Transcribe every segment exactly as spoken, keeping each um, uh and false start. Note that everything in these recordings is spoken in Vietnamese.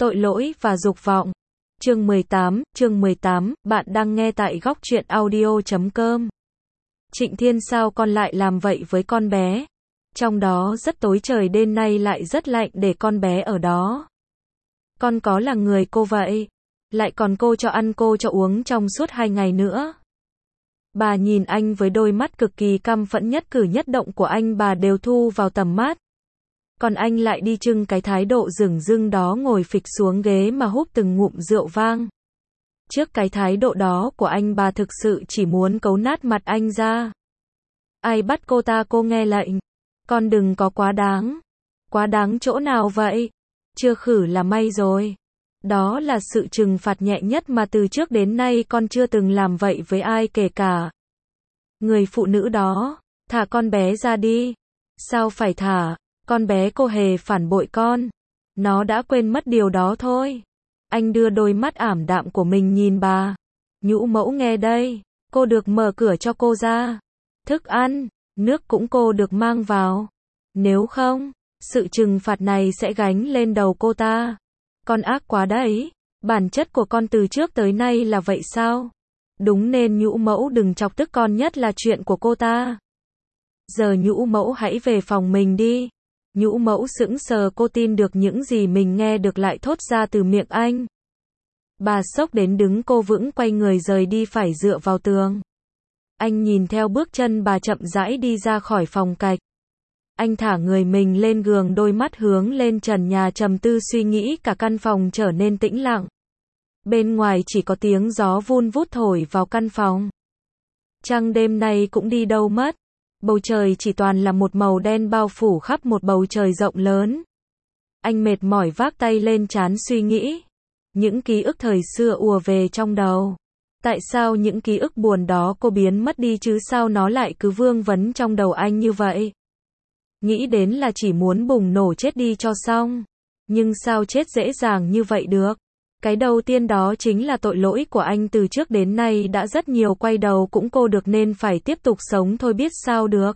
Tội lỗi và dục vọng. Chương mười tám, chương mười tám, bạn đang nghe tại góc truyện audio chấm com. Trịnh Thiên sao con lại làm vậy với con bé? Trong đó rất tối trời đêm nay lại rất lạnh để con bé ở đó. Con có là người cô vậy? Lại còn cô cho ăn cô cho uống trong suốt hai ngày nữa. Bà nhìn anh với đôi mắt cực kỳ căm phẫn, nhất cử nhất động của anh bà đều thu vào tầm mắt. Còn anh lại đi trưng cái thái độ dửng dưng đó, ngồi phịch xuống ghế mà húp từng ngụm rượu vang. Trước cái thái độ đó của anh, bà thực sự chỉ muốn cấu nát mặt anh ra. Ai bắt cô ta cô nghe lệnh? Con đừng có quá đáng. Quá đáng chỗ nào vậy? Chưa khử là may rồi. Đó là sự trừng phạt nhẹ nhất mà từ trước đến nay con chưa từng làm vậy với ai, kể cả người phụ nữ đó. Thả con bé ra đi. Sao phải thả? Con bé cô hề phản bội con. Nó đã quên mất điều đó thôi. Anh đưa đôi mắt ảm đạm của mình nhìn bà. Nhũ mẫu nghe đây. Cô được mở cửa cho cô ra. Thức ăn, nước cũng cô được mang vào. Nếu không, sự trừng phạt này sẽ gánh lên đầu cô ta. Con ác quá đấy. Bản chất của con từ trước tới nay là vậy sao? Đúng nên nhũ mẫu đừng chọc tức con, nhất là chuyện của cô ta. Giờ nhũ mẫu hãy về phòng mình đi. Nhũ mẫu sững sờ, cô tin được những gì mình nghe được lại thốt ra từ miệng anh. Bà sốc đến đứng cô vững, quay người rời đi, phải dựa vào tường. Anh nhìn theo bước chân bà chậm rãi đi ra khỏi phòng cạch. Anh thả người mình lên giường, đôi mắt hướng lên trần nhà trầm tư suy nghĩ, cả căn phòng trở nên tĩnh lặng. Bên ngoài chỉ có tiếng gió vun vút thổi vào căn phòng. Trăng đêm nay cũng đi đâu mất. Bầu trời chỉ toàn là một màu đen bao phủ khắp một bầu trời rộng lớn. Anh mệt mỏi vác tay lên trán suy nghĩ. Những ký ức thời xưa ùa về trong đầu. Tại sao những ký ức buồn đó cô biến mất đi chứ, sao nó lại cứ vương vấn trong đầu anh như vậy? Nghĩ đến là chỉ muốn bùng nổ chết đi cho xong. Nhưng sao chết dễ dàng như vậy được? Cái đầu tiên đó chính là tội lỗi của anh, từ trước đến nay đã rất nhiều quay đầu cũng cô được nên phải tiếp tục sống thôi, biết sao được.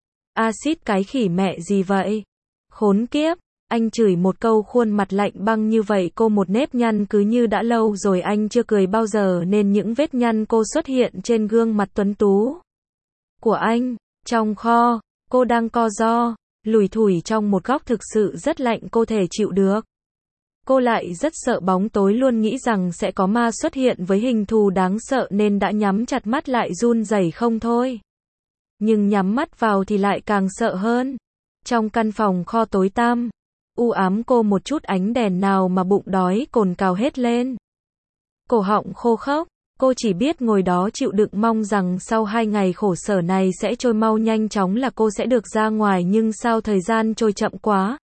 Axit cái khỉ mẹ gì vậy? Khốn kiếp, anh chửi một câu, khuôn mặt lạnh băng như vậy, cô một nếp nhăn cứ như đã lâu rồi anh chưa cười bao giờ nên những vết nhăn cô xuất hiện trên gương mặt tuấn tú của anh. Trong kho, cô đang co ro, lủi thủi trong một góc, thực sự rất lạnh, cô thể chịu được. Cô lại rất sợ bóng tối, luôn nghĩ rằng sẽ có ma xuất hiện với hình thù đáng sợ nên đã nhắm chặt mắt lại run rẩy không thôi. Nhưng nhắm mắt vào thì lại càng sợ hơn. Trong căn phòng kho tối tăm, u ám, cô một chút ánh đèn nào mà bụng đói cồn cào hết lên. Cổ họng khô khốc, cô chỉ biết ngồi đó chịu đựng, mong rằng sau hai ngày khổ sở này sẽ trôi mau, nhanh chóng là cô sẽ được ra ngoài, nhưng sao thời gian trôi chậm quá.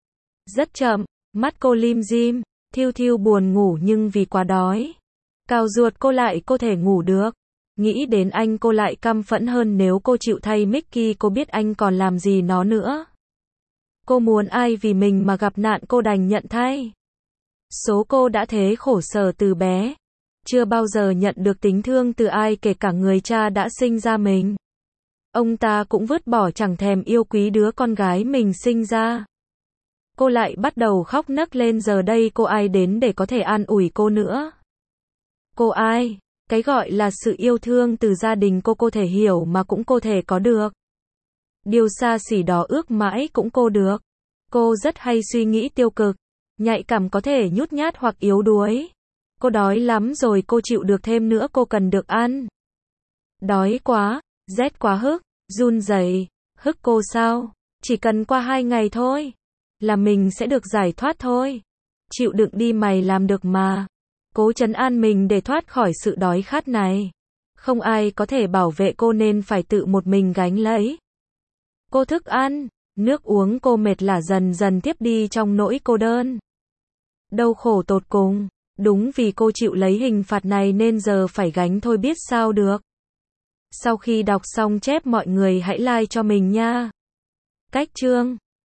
Rất chậm. Mắt cô lim dim, thiêu thiêu buồn ngủ, nhưng vì quá đói, cào ruột cô lại cô thể ngủ được. Nghĩ đến anh cô lại căm phẫn hơn, nếu cô chịu thay Mickey cô biết anh còn làm gì nó nữa. Cô muốn ai vì mình mà gặp nạn, cô đành nhận thay. Số cô đã thế khổ sở từ bé, chưa bao giờ nhận được tình thương từ ai, kể cả người cha đã sinh ra mình. Ông ta cũng vứt bỏ, chẳng thèm yêu quý đứa con gái mình sinh ra. Cô lại bắt đầu khóc nấc lên, giờ đây cô ai đến để có thể an ủi cô nữa? Cô ai? Cái gọi là sự yêu thương từ gia đình cô cô thể hiểu mà cũng cô thể có được. Điều xa xỉ đó ước mãi cũng cô được. Cô rất hay suy nghĩ tiêu cực, nhạy cảm, có thể nhút nhát hoặc yếu đuối. Cô đói lắm rồi, cô chịu được thêm nữa, cô cần được ăn. Đói quá, rét quá, hức, run rẩy, hức cô sao? Chỉ cần qua hai ngày thôi là mình sẽ được giải thoát thôi. Chịu đựng đi, mày làm được mà. Cố trấn an mình để thoát khỏi sự đói khát này. Không ai có thể bảo vệ cô nên phải tự một mình gánh lấy. Cô thức ăn, nước uống, cô mệt lả dần dần tiếp đi trong nỗi cô đơn. Đau khổ tột cùng. Đúng vì cô chịu lấy hình phạt này nên giờ phải gánh thôi, biết sao được. Sau khi đọc xong chép, mọi người hãy like cho mình nha. Cách chương